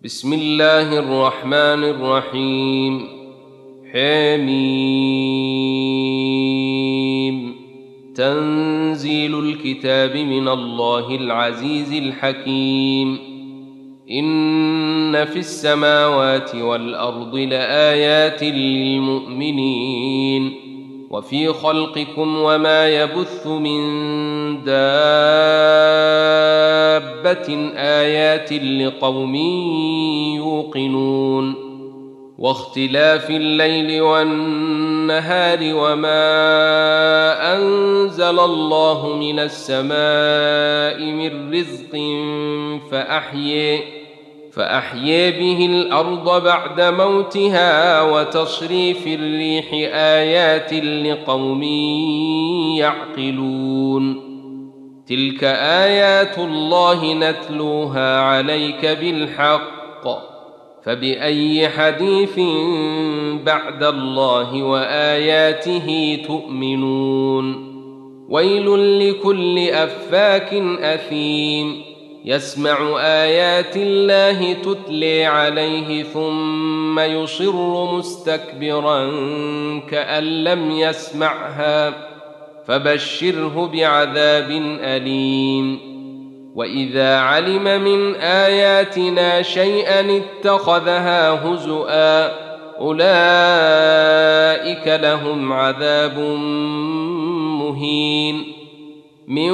بسم الله الرحمن الرحيم. حميم. تنزيل الكتاب من الله العزيز الحكيم. إن في السماوات والأرض لآيات للمؤمنين وفي خلقكم وما يبث من دابة آيات لقوم يوقنون. واختلاف الليل والنهار وما أنزل الله من السماء من رزق فأحيي به الأرض بعد موتها وتصريف الريح آيات لقوم يعقلون. تلك آيات الله نتلوها عليك بالحق، فبأي حديث بعد الله وآياته تؤمنون. ويل لكل أفاك أثيم يسمع آيات الله تتلي عليه ثم يصر مستكبرا كأن لم يسمعها، فبشره بعذاب أليم. وإذا علم من آياتنا شيئا اتخذها هزؤا، أولئك لهم عذاب مهين. من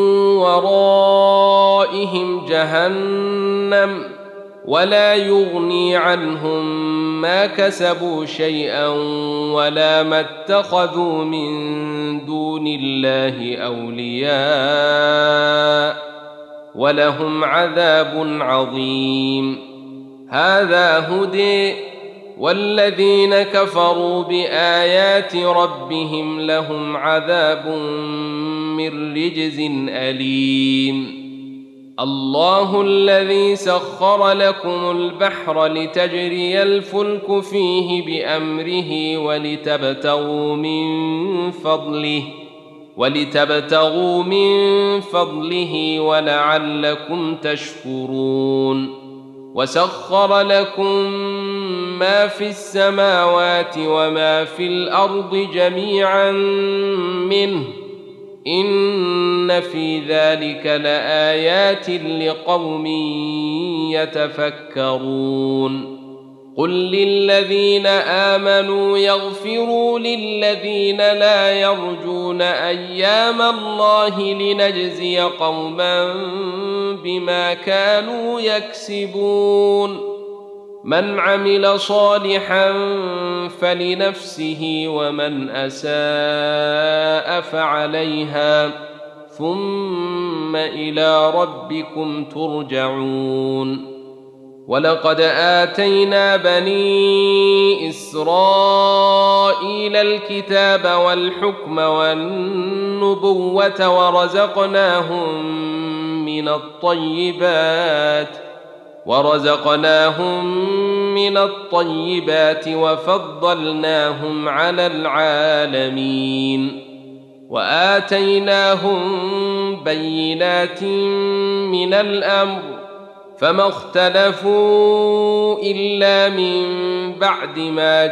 ورائهم جهنم ولا يغني عنهم ما كسبوا شيئا ولا ما اتخذوا من دون الله أولياء ولهم عذاب عظيم. هذا هدى، والذين كفروا بآيات ربهم لهم عذاب من رجز أليم. الله الذي سخر لكم البحر لتجري الفلك فيه بأمره ولتبتغوا من فضله ولعلكم تشكرون. وسخر لكم ما في السماوات وما في الأرض جميعا منه، إن في ذلك لآيات لقوم يتفكرون. قل للذين آمنوا يغفروا للذين لا يرجون أيام الله لنجزي قوما بما كانوا يكسبون. من عمل صالحا فلنفسه ومن أساء فعليها، ثم إلى ربكم ترجعون. ولقد آتينا بني إسرائيل الكتاب والحكم والنبوة ورزقناهم من الطيبات وفضلناهم على العالمين. وآتيناهم بينات من الأمر، فما اختلفوا إلا من بعد ما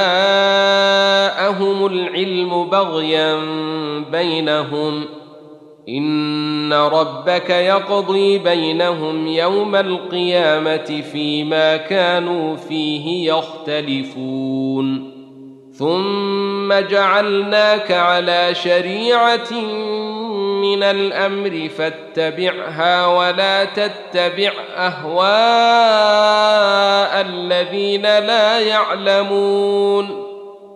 جاءهم العلم بغيا بينهم. إن ربك يقضي بينهم يوم القيامة فيما كانوا فيه يختلفون. ثم جعلناك على شريعة من الأمر فاتبعها ولا تتبع أهواء الذين لا يعلمون،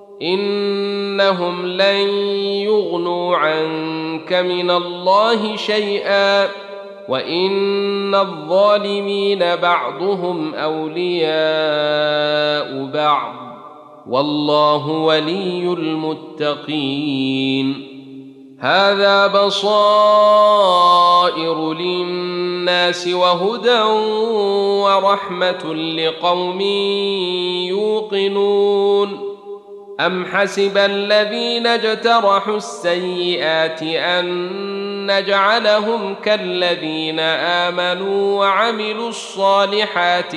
إنهم لن يغنوا عنك من الله شيئا، وإن الظالمين بعضهم أولياء بعض، والله ولي المتقين. هذا بصائر للناس وهدى ورحمة لقوم يوقنون. أم حسب الذين اجترحوا السيئات أن نجعلهم كالذين آمنوا وعملوا الصالحات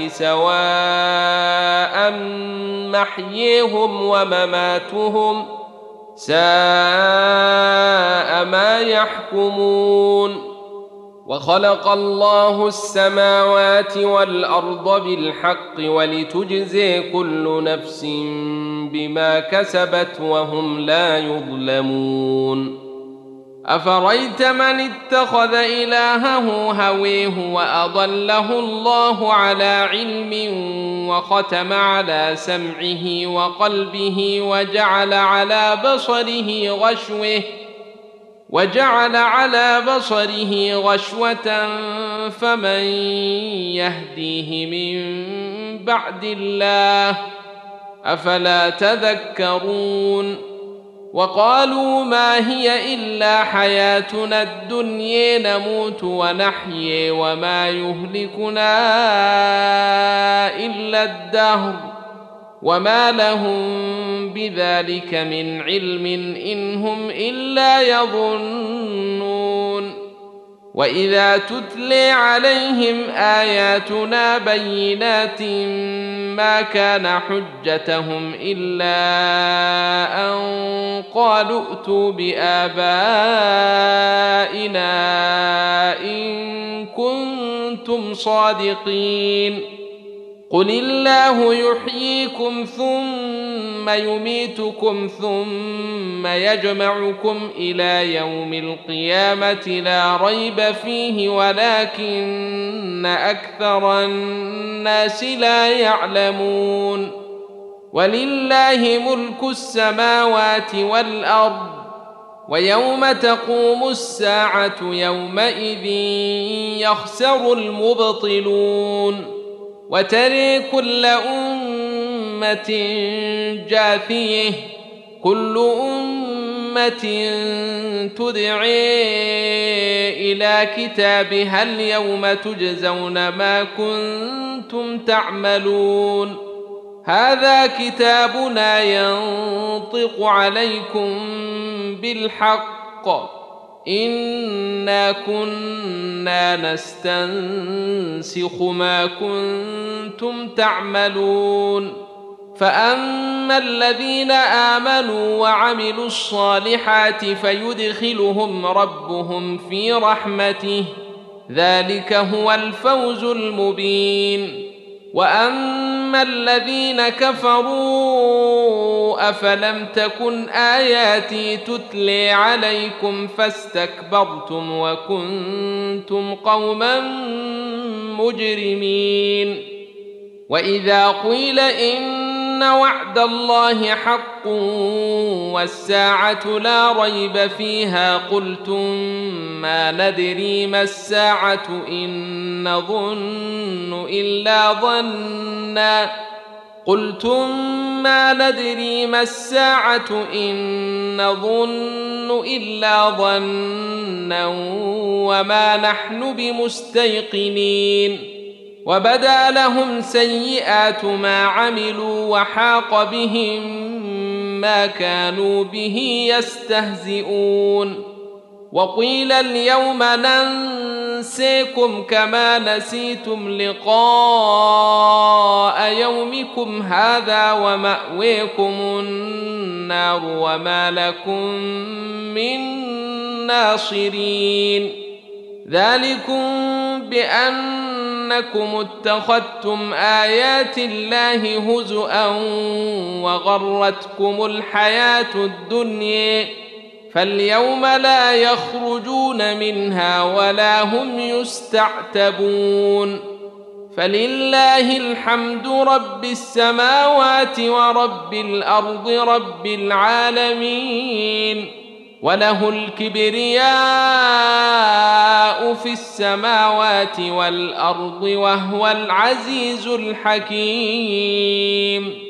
سواء محييهم ومماتهم ساء ما يحكمون. وخلق الله السماوات والأرض بالحق ولتجزي كل نفس بما كسبت وهم لا يظلمون. أفرأيت من اتخذ إلهه هويه وأضله الله على علم وختم على سمعه وقلبه وجعل على بصره غشوة فمن يهديه من بعد الله أفلا تذكرون. وقالوا ما هي إلا حياتنا الدنيا نموت ونحيي وما يهلكنا إلا الدهر وما لهم بذلك من علم إن هم إلا يظنون. وإذا تتلي عليهم آياتنا بينات ما كان حجتهم إلا أن قالوا ائتوا بآبائنا إن كنتم صادقين. قل الله يحييكم ثم يميتكم ثم يجمعكم إلى يوم القيامة لا ريب فيه ولكن أكثر الناس لا يعلمون. ولله ملك السماوات والأرض ويوم تقوم الساعة يومئذ يخسر المبطلون. وترى كل أمة جاثية كل أمة تدعي إلى كتابها اليوم تجزون ما كنتم تعملون. هذا كتابنا ينطق عليكم بالحق إنا كنا نستنسخ ما كنتم تعملون. فأما الذين آمنوا وعملوا الصالحات فيدخلهم ربهم في رحمته ذلك هو الفوز المبين. وأما الذين كفروا أفلم تكن آياتي تتلي عليكم فاستكبرتم وكنتم قوما مجرمين. وإذا قيل إن وعد الله حق والساعة لا ريب فيها قلتم ما ندري ما الساعة إن نظن إلا ظنا وما نحن بمستيقنين. وبدا لهم سيئات ما عملوا وحاق بهم ما كانوا به يستهزئون. وقيل اليوم ننسيكم كما نسيتم لقاء يومكم هذا ومأويكم النار وما لكم من ناصرين. ذلكم بأنكم اتخذتم آيات الله هزؤا وغرتكم الحياة الدنيا فاليوم لا يخرجون منها ولا هم يستعتبون. فلله الحمد رب السماوات ورب الأرض رب العالمين وله الكبرياء في السماوات والأرض وهو العزيز الحكيم.